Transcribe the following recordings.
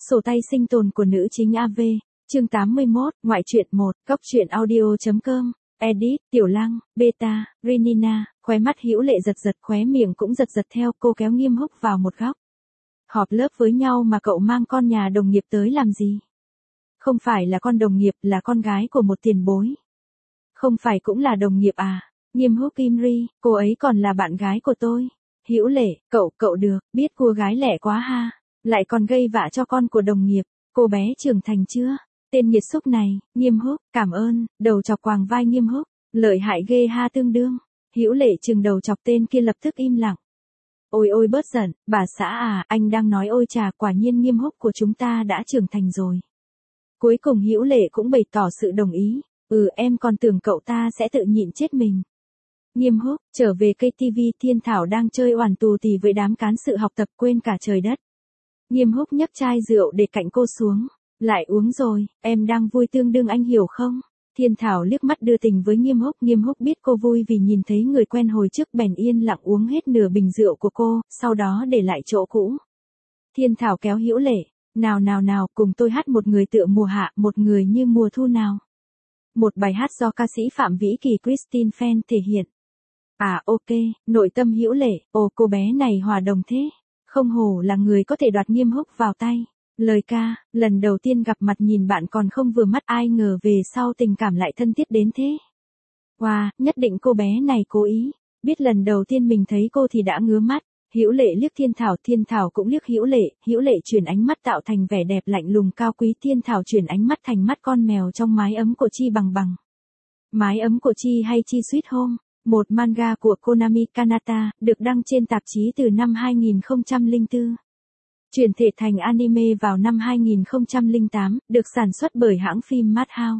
Sổ tay sinh tồn của nữ chính AV, chương 81, ngoại truyện 1, góc truyện audio.com, edit, Tiểu Lăng, Beta, Renina, khóe mắt Hữu Lệ giật giật, khóe miệng cũng giật giật theo, cô kéo Nghiêm Húc vào một góc. Họp lớp với nhau mà cậu mang con nhà đồng nghiệp tới làm gì? Không phải là con đồng nghiệp, là con gái của một tiền bối. Không phải cũng là đồng nghiệp à? Nghiêm Húc im ri, cô ấy còn là bạn gái của tôi. Hữu Lệ, cậu được, biết cua gái lẻ quá ha. Lại còn gây vạ cho con của đồng nghiệp, cô bé trưởng thành chưa? Tên nghiệt xúc này, Nghiêm Húc, cảm ơn, đầu chọc quàng vai Nghiêm Húc, lợi hại ghê ha tương đương. Hữu Lệ chừng đầu chọc tên kia lập tức im lặng. Ôi bớt giận, bà xã à, anh đang nói ôi chà, quả nhiên Nghiêm Húc của chúng ta đã trưởng thành rồi. Cuối cùng Hữu Lệ cũng bày tỏ sự đồng ý, em còn tưởng cậu ta sẽ tự nhịn chết mình. Nghiêm Húc, trở về KTV, Thiên Thảo đang chơi oàn tù tì với đám cán sự học tập quên cả trời đất. Nghiêm Húc nhấc chai rượu để cạnh cô xuống. Lại uống rồi, em đang vui tương đương anh hiểu không? Thiên Thảo liếc mắt đưa tình với Nghiêm Húc biết cô vui vì nhìn thấy người quen hồi trước bèn yên lặng uống hết nửa bình rượu của cô, sau đó để lại chỗ cũ. Thiên Thảo kéo Hữu Lệ, nào, cùng tôi hát một người tựa mùa hạ, một người như mùa thu nào. Một bài hát do ca sĩ Phạm Vĩ Kỳ Christine Fan thể hiện. À ok, nội tâm Hữu Lệ, cô bé này hòa đồng thế. Không hổ là người có thể đoạt Nghiêm Húc vào tay. Lời ca, lần đầu tiên gặp mặt nhìn bạn còn không vừa mắt, ai ngờ về sau tình cảm lại thân thiết đến thế. Wow, nhất định cô bé này cố ý. Biết lần đầu tiên mình thấy cô thì đã ngứa mắt. Hữu Lệ liếc Thiên Thảo cũng liếc Hữu Lệ chuyển ánh mắt tạo thành vẻ đẹp lạnh lùng cao quý, Thiên Thảo chuyển ánh mắt thành mắt con mèo trong mái ấm của Chi bằng bằng. Mái ấm của Chi hay Chi Sweet Home, một manga của Konami Kanata, được đăng trên tạp chí từ năm 2004. Chuyển thể thành anime vào năm 2008, được sản xuất bởi hãng phim Madhouse.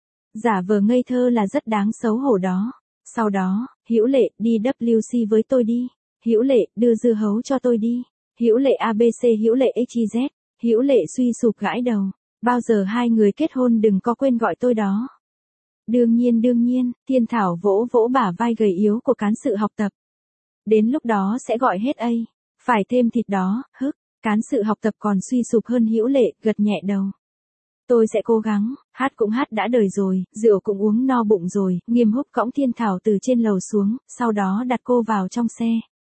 Giả vờ ngây thơ là rất đáng xấu hổ đó. Sau đó, Hữu Lệ, đi WC với tôi đi. Hữu Lệ, đưa dưa hấu cho tôi đi. Hữu Lệ ABC, Hữu Lệ XYZ. Hữu Lệ suy sụp gãi đầu. Bao giờ hai người kết hôn đừng có quên gọi tôi đó. Đương nhiên, Thiên Thảo vỗ bả vai gầy yếu của cán sự học tập. Đến lúc đó sẽ gọi hết A. Phải thêm thịt đó, Cán sự học tập còn suy sụp hơn Hữu Lệ, gật nhẹ đầu. Tôi sẽ cố gắng, hát cũng hát đã đời rồi, rượu cũng uống no bụng rồi. Nghiêm Húc cõng Thiên Thảo từ trên lầu xuống, sau đó đặt cô vào trong xe.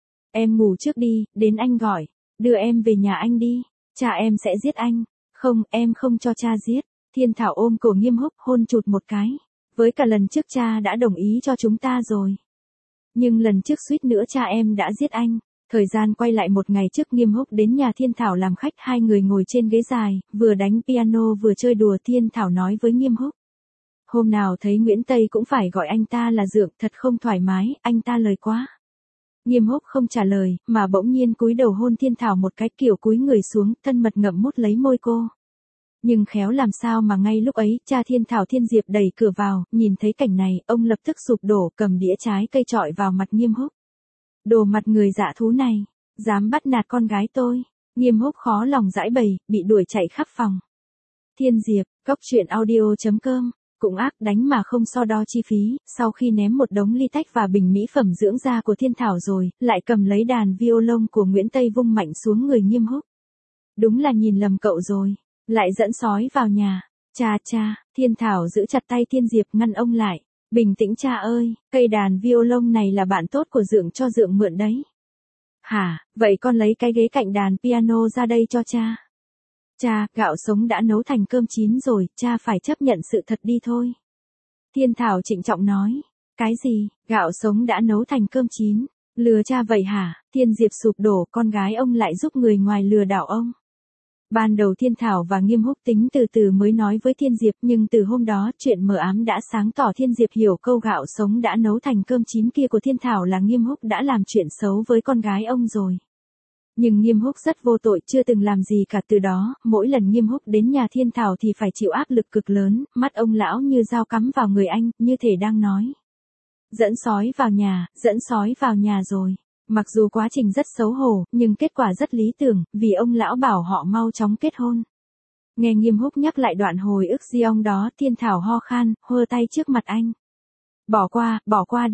Em ngủ trước đi, đến anh gọi. Đưa em về nhà anh đi. Cha em sẽ giết anh. Không, em không cho cha giết. Thiên Thảo ôm cổ Nghiêm Húc, hôn chụt một cái. Với cả lần trước cha đã đồng ý cho chúng ta rồi. Nhưng lần trước suýt nữa cha em đã giết anh. Thời gian quay lại một ngày trước, Nghiêm Húc đến nhà Thiên Thảo làm khách, hai người ngồi trên ghế dài, vừa đánh piano vừa chơi đùa. Thiên Thảo nói với Nghiêm Húc. Hôm nào thấy Nguyễn Tây cũng phải gọi anh ta là Dượng, thật không thoải mái, anh ta lời quá. Nghiêm Húc không trả lời, mà bỗng nhiên cúi đầu hôn Thiên Thảo một cái, kiểu cúi người xuống, thân mật ngậm mút lấy môi cô. Nhưng khéo làm sao mà ngay lúc ấy, cha Thiên Thảo Thiên Diệp đẩy cửa vào, nhìn thấy cảnh này, ông lập tức sụp đổ, cầm đĩa trái cây chọi vào mặt Nghiêm Húc. Đồ mặt người dạ thú này, dám bắt nạt con gái tôi. Nghiêm Húc khó lòng giãi bày, bị đuổi chạy khắp phòng. Thiên Diệp, góc truyện audio.com, cũng ác đánh mà không so đo chi phí, sau khi ném một đống ly tách và bình mỹ phẩm dưỡng da của Thiên Thảo rồi, lại cầm lấy đàn violon của Nguyễn Tây vung mạnh xuống người Nghiêm Húc. Đúng là nhìn lầm cậu rồi, lại dẫn sói vào nhà. Cha, Thiên Thảo giữ chặt tay Thiên Diệp ngăn ông lại. Bình tĩnh cha ơi, cây đàn violon này là bạn tốt của Dượng cho Dượng mượn đấy. Hả, vậy con lấy cái ghế cạnh đàn piano ra đây cho cha. Cha, gạo sống đã nấu thành cơm chín rồi, cha phải chấp nhận sự thật đi thôi. Thiên Thảo trịnh trọng nói. Cái gì, gạo sống đã nấu thành cơm chín? Lừa cha vậy hả? Thiên Diệp sụp đổ, con gái ông lại giúp người ngoài lừa đảo ông. Ban đầu Thiên Thảo và Nghiêm Húc tính từ từ mới nói với Thiên Diệp, nhưng từ hôm đó chuyện mờ ám đã sáng tỏ. Thiên Diệp hiểu câu gạo sống đã nấu thành cơm chín kia của Thiên Thảo là Nghiêm Húc đã làm chuyện xấu với con gái ông rồi. Nhưng Nghiêm Húc rất vô tội, chưa từng làm gì cả. Từ đó, mỗi lần Nghiêm Húc đến nhà Thiên Thảo thì phải chịu áp lực cực lớn, mắt ông lão như dao cắm vào người anh, như thể đang nói. Dẫn sói vào nhà rồi. Mặc dù quá trình rất xấu hổ, nhưng kết quả rất lý tưởng, vì ông lão bảo họ mau chóng kết hôn. Nghe Nghiêm Húc nhắc lại đoạn hồi ức Giong đó, Thiên Thảo ho khan, hơ tay trước mặt anh. Bỏ qua đi.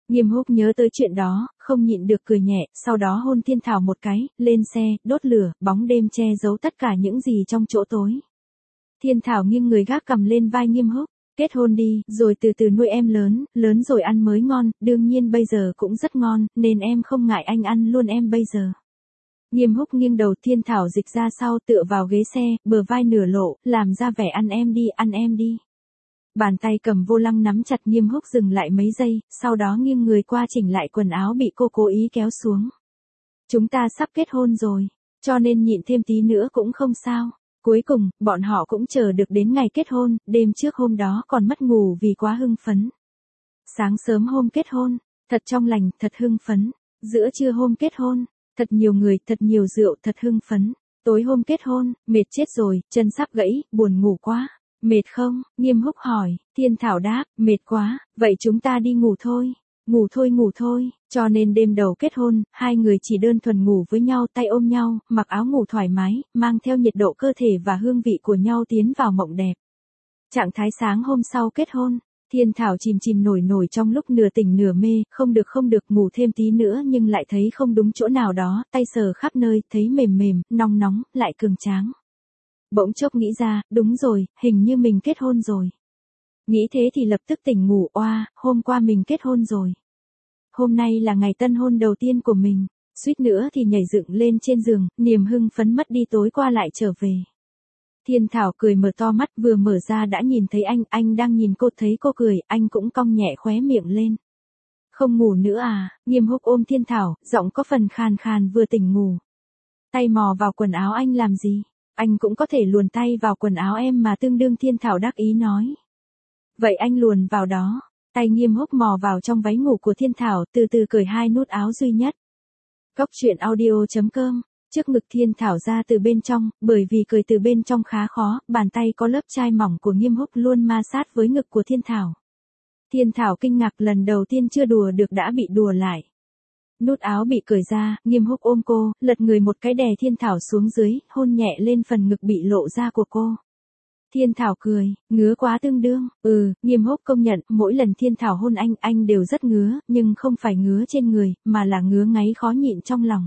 Nghiêm Húc nhớ tới chuyện đó, không nhịn được cười nhẹ, sau đó hôn Thiên Thảo một cái, lên xe, đốt lửa, bóng đêm che giấu tất cả những gì trong chỗ tối. Thiên Thảo nghiêng người gác cầm lên vai Nghiêm Húc, kết hôn đi, rồi từ từ nuôi em lớn, lớn rồi ăn mới ngon, đương nhiên bây giờ cũng rất ngon, nên em không ngại anh ăn luôn em bây giờ. Nghiêm Húc nghiêng đầu, Thiên Thảo dịch ra sau tựa vào ghế xe, bờ vai nửa lộ, làm ra vẻ ăn em đi. Bàn tay cầm vô lăng nắm chặt, Nghiêm Húc dừng lại mấy giây, sau đó nghiêng người qua chỉnh lại quần áo bị cô cố ý kéo xuống. Chúng ta sắp kết hôn rồi, cho nên nhịn thêm tí nữa cũng không sao. Cuối cùng, bọn họ cũng chờ được đến ngày kết hôn, đêm trước hôm đó còn mất ngủ vì quá hưng phấn. Sáng sớm hôm kết hôn, thật trong lành, thật hưng phấn. Giữa trưa hôm kết hôn, thật nhiều người, thật nhiều rượu, thật hưng phấn. Tối hôm kết hôn, mệt chết rồi, chân sắp gãy, buồn ngủ quá. Mệt không? Nghiêm Húc hỏi. Thiên Thảo đáp, mệt quá, vậy chúng ta đi ngủ thôi. Ngủ thôi, cho nên đêm đầu kết hôn, hai người chỉ đơn thuần ngủ với nhau, tay ôm nhau, mặc áo ngủ thoải mái, mang theo nhiệt độ cơ thể và hương vị của nhau tiến vào mộng đẹp. Trạng thái sáng hôm sau kết hôn, Thiên Thảo chìm nổi trong lúc nửa tỉnh nửa mê, không được ngủ thêm tí nữa nhưng lại thấy không đúng chỗ nào đó, tay sờ khắp nơi, thấy mềm, nóng, lại cường tráng. Bỗng chốc nghĩ ra, đúng rồi, hình như mình kết hôn rồi. Nghĩ thế thì lập tức tỉnh ngủ, oa, hôm qua mình kết hôn rồi. Hôm nay là ngày tân hôn đầu tiên của mình, suýt nữa thì nhảy dựng lên trên giường, niềm hưng phấn mất đi tối qua lại trở về. Thiên Thảo cười mở to mắt, vừa mở ra đã nhìn thấy anh đang nhìn cô, thấy cô cười, anh cũng cong nhẹ khóe miệng lên. Không ngủ nữa à? Nghiêm Húc ôm Thiên Thảo, giọng có phần khàn vừa tỉnh ngủ. Tay mò vào quần áo anh làm gì? Anh cũng có thể luồn tay vào quần áo em mà, tương đương. Thiên Thảo đắc ý nói. Vậy anh luồn vào đó. Tay Nghiêm Húc mò vào trong váy ngủ của Thiên Thảo, từ từ cởi hai nút áo duy nhất. Cóc truyện audio.com. Trước ngực Thiên Thảo ra từ bên trong, bởi vì cởi từ bên trong khá khó, bàn tay có lớp chai mỏng của Nghiêm Húc luôn ma sát với ngực của Thiên Thảo. Thiên Thảo kinh ngạc, lần đầu tiên chưa đùa được đã bị đùa lại. Nút áo bị cởi ra, Nghiêm Húc ôm cô, lật người một cái đè Thiên Thảo xuống dưới, hôn nhẹ lên phần ngực bị lộ ra của cô. Thiên Thảo cười, ngứa quá tương đương. Nghiêm Húc công nhận, mỗi lần Thiên Thảo hôn anh đều rất ngứa, nhưng không phải ngứa trên người, mà là ngứa ngáy khó nhịn trong lòng.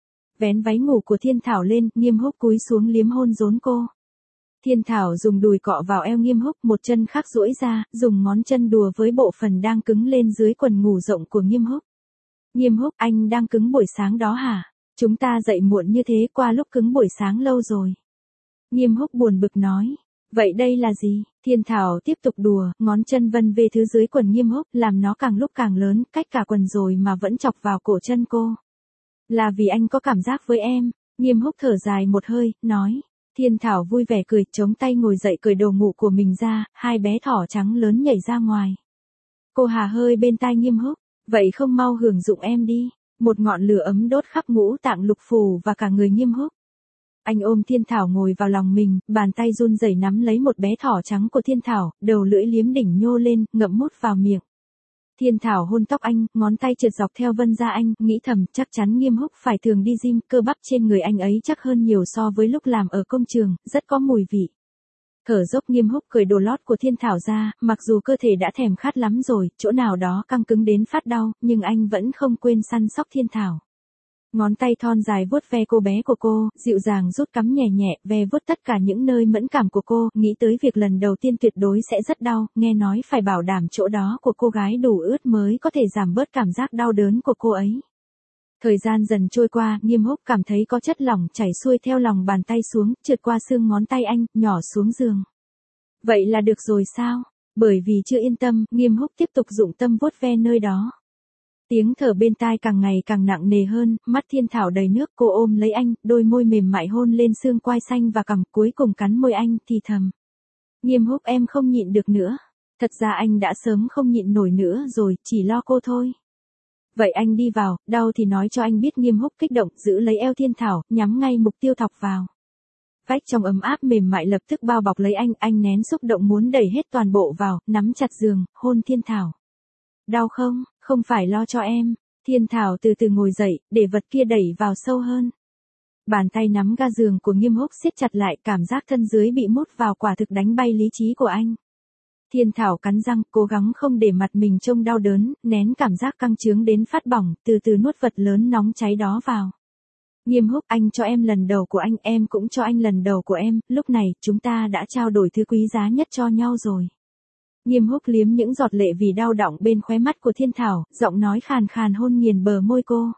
Vén váy ngủ của Thiên Thảo lên, Nghiêm Húc cúi xuống liếm hôn rốn cô. Thiên Thảo dùng đùi cọ vào eo Nghiêm Húc, một chân khác duỗi ra, dùng ngón chân đùa với bộ phận đang cứng lên dưới quần ngủ rộng của Nghiêm Húc. Nghiêm Húc, anh đang cứng buổi sáng đó hả? Chúng ta dậy muộn như thế, qua lúc cứng buổi sáng lâu rồi. Nghiêm Húc buồn bực nói. Vậy đây là gì? Thiên Thảo tiếp tục đùa, ngón chân vân về thứ dưới quần Nghiêm Húc, làm nó càng lúc càng lớn, cách cả quần rồi mà vẫn chọc vào cổ chân cô. Là vì anh có cảm giác với em. Nghiêm Húc thở dài một hơi, nói. Thiên Thảo vui vẻ cười, chống tay ngồi dậy cởi đồ ngủ của mình ra, hai bé thỏ trắng lớn nhảy ra ngoài. Cô hà hơi bên tai Nghiêm Húc. Vậy không mau hưởng dụng em đi. Một ngọn lửa ấm đốt khắp ngũ tạng lục phủ và cả người Nghiêm Húc. Anh ôm Thiên Thảo ngồi vào lòng mình, bàn tay run rẩy nắm lấy một bé thỏ trắng của Thiên Thảo, đầu lưỡi liếm đỉnh nhô lên, ngậm mút vào miệng. Thiên Thảo hôn tóc anh, ngón tay trượt dọc theo vân da anh, nghĩ thầm chắc chắn Nghiêm Húc phải thường đi gym, cơ bắp trên người anh ấy chắc hơn nhiều so với lúc làm ở công trường, rất có mùi vị. Thở dốc Nghiêm Húc cởi đồ lót của Thiên Thảo ra, mặc dù cơ thể đã thèm khát lắm rồi, chỗ nào đó căng cứng đến phát đau, nhưng anh vẫn không quên săn sóc Thiên Thảo. Ngón tay thon dài vuốt ve cô bé của cô, dịu dàng rút cắm nhẹ, ve vuốt tất cả những nơi mẫn cảm của cô, nghĩ tới việc lần đầu tiên tuyệt đối sẽ rất đau, nghe nói phải bảo đảm chỗ đó của cô gái đủ ướt mới có thể giảm bớt cảm giác đau đớn của cô ấy. Thời gian dần trôi qua, Nghiêm Húc cảm thấy có chất lỏng chảy xuôi theo lòng bàn tay xuống, trượt qua xương ngón tay anh, nhỏ xuống giường. Vậy là được rồi sao? Bởi vì chưa yên tâm, Nghiêm Húc tiếp tục dụng tâm vuốt ve nơi đó. Tiếng thở bên tai càng ngày càng nặng nề hơn, mắt Thiên Thảo đầy nước, cô ôm lấy anh, đôi môi mềm mại hôn lên xương quai xanh và cằm, cuối cùng cắn môi anh, thì thầm. Nghiêm Húc, em không nhịn được nữa. Thật ra anh đã sớm không nhịn nổi nữa rồi, chỉ lo cô thôi. Vậy anh đi vào, đau thì nói cho anh biết. Nghiêm Húc kích động, giữ lấy eo Thiên Thảo, nhắm ngay mục tiêu thọc vào. Vách trong ấm áp mềm mại lập tức bao bọc lấy anh nén xúc động muốn đẩy hết toàn bộ vào, nắm chặt giường, hôn Thiên Thảo. Đau không? Không phải lo cho em. Thiên Thảo từ từ ngồi dậy, để vật kia đẩy vào sâu hơn. Bàn tay nắm ga giường của Nghiêm Húc siết chặt lại, cảm giác thân dưới bị mút vào quả thực đánh bay lý trí của anh. Thiên Thảo cắn răng, cố gắng không để mặt mình trông đau đớn, nén cảm giác căng trướng đến phát bỏng, từ từ nuốt vật lớn nóng cháy đó vào. Nghiêm Húc, anh cho em lần đầu của anh, em cũng cho anh lần đầu của em, lúc này, chúng ta đã trao đổi thứ quý giá nhất cho nhau rồi. Nghiêm Húc liếm những giọt lệ vì đau đọng bên khóe mắt của Thiên Thảo, giọng nói khàn khàn hôn nghiền bờ môi cô.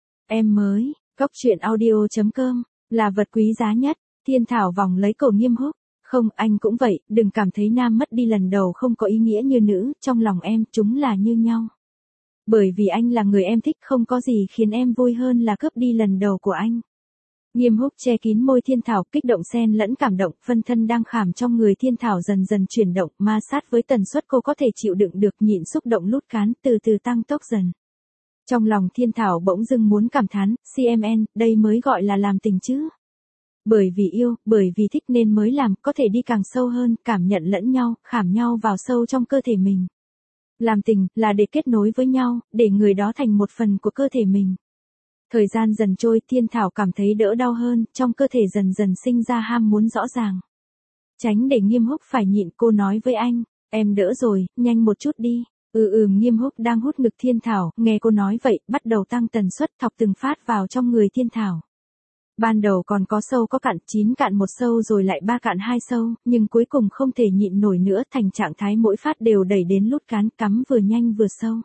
Em mới, cóc truyện audio.com, là vật quý giá nhất. Thiên Thảo vòng lấy cổ Nghiêm Húc. Không, anh cũng vậy, đừng cảm thấy nam mất đi lần đầu không có ý nghĩa như nữ, trong lòng em, chúng là như nhau. Bởi vì anh là người em thích, không có gì khiến em vui hơn là cướp đi lần đầu của anh. Nghiêm Húc che kín môi Thiên Thảo, kích động xen lẫn cảm động, phân thân đang khảm trong người Thiên Thảo dần dần chuyển động, ma sát với tần suất cô có thể chịu đựng được, nhịn xúc động lút cán, từ từ tăng tốc dần. Trong lòng Thiên Thảo bỗng dưng muốn cảm thán, CMN, đây mới gọi là làm tình chứ. Bởi vì yêu, bởi vì thích nên mới làm, có thể đi càng sâu hơn, cảm nhận lẫn nhau, khảm nhau vào sâu trong cơ thể mình. Làm tình, là để kết nối với nhau, để người đó thành một phần của cơ thể mình. Thời gian dần trôi, Thiên Thảo cảm thấy đỡ đau hơn, trong cơ thể dần dần sinh ra ham muốn rõ ràng. Tránh để Nghiêm Húc phải nhịn, cô nói với anh, em đỡ rồi, nhanh một chút đi. Nghiêm Húc đang hút ngực Thiên Thảo, nghe cô nói vậy, bắt đầu tăng tần suất, thọc từng phát vào trong người Thiên Thảo. Ban đầu còn có sâu có cạn, 9 cạn 1 sâu rồi lại 3 cạn 2 sâu, nhưng cuối cùng không thể nhịn nổi nữa, thành trạng thái mỗi phát đều đẩy đến lút cán, cắm vừa nhanh vừa sâu.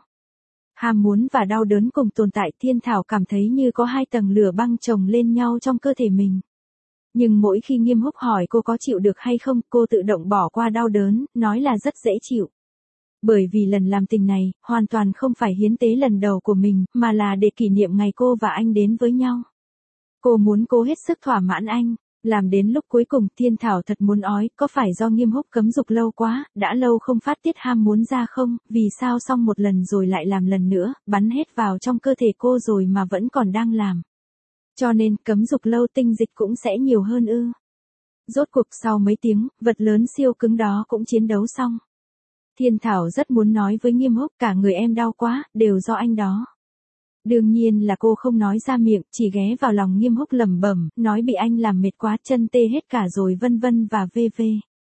Ham muốn và đau đớn cùng tồn tại, Thiên Thảo cảm thấy như có 2 tầng lửa băng chồng lên nhau trong cơ thể mình. Nhưng mỗi khi Nghiêm Húc hỏi cô có chịu được hay không, cô tự động bỏ qua đau đớn, nói là rất dễ chịu. Bởi vì lần làm tình này, hoàn toàn không phải hiến tế lần đầu của mình, mà là để kỷ niệm ngày cô và anh đến với nhau. Cô muốn cô hết sức thỏa mãn anh, làm đến lúc cuối cùng Thiên Thảo thật muốn ói, có phải do Nghiêm Húc cấm dục lâu quá, đã lâu không phát tiết ham muốn ra không, vì sao xong một lần rồi lại làm lần nữa, bắn hết vào trong cơ thể cô rồi mà vẫn còn đang làm. Cho nên cấm dục lâu tinh dịch cũng sẽ nhiều hơn ư. Rốt cuộc sau mấy tiếng, vật lớn siêu cứng đó cũng chiến đấu xong. Thiên Thảo rất muốn nói với Nghiêm Húc, cả người em đau quá, đều do anh đó. Đương nhiên là cô không nói ra miệng, chỉ ghé vào lòng Nghiêm Húc lẩm bẩm, nói bị anh làm mệt quá, chân tê hết cả rồi vân vân và vv.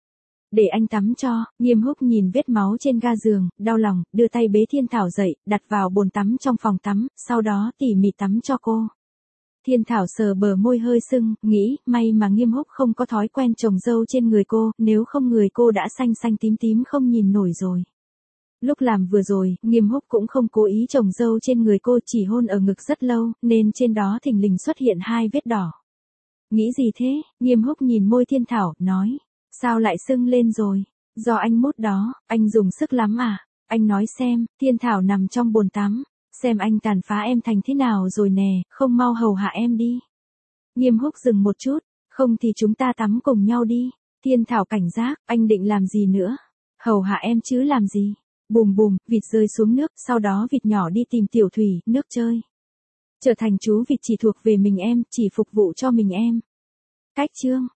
Để anh tắm cho. Nghiêm Húc nhìn vết máu trên ga giường, đau lòng, đưa tay bế Thiên Thảo dậy, đặt vào bồn tắm trong phòng tắm, sau đó tỉ mỉ tắm cho cô. Thiên Thảo sờ bờ môi hơi sưng, nghĩ, may mà Nghiêm Húc không có thói quen trồng râu trên người cô, nếu không người cô đã xanh xanh tím tím không nhìn nổi rồi. Lúc làm vừa rồi, Nghiêm Húc cũng không cố ý trồng râu trên người cô, chỉ hôn ở ngực rất lâu, nên trên đó thình lình xuất hiện 2 vết đỏ. Nghĩ gì thế? Nghiêm Húc nhìn môi Thiên Thảo, nói. Sao lại sưng lên rồi? Do anh mút đó, anh dùng sức lắm à? Anh nói xem. Thiên Thảo nằm trong bồn tắm. Xem anh tàn phá em thành thế nào rồi nè, không mau hầu hạ em đi. Nghiêm Húc dừng một chút. Không thì chúng ta tắm cùng nhau đi. Thiên Thảo cảnh giác, anh định làm gì nữa? Hầu hạ em chứ làm gì? Bùm bùm, vịt rơi xuống nước, sau đó vịt nhỏ đi tìm Tiểu Thủy, nước chơi. Trở thành chú vịt chỉ thuộc về mình em, chỉ phục vụ cho mình em. Cách chương.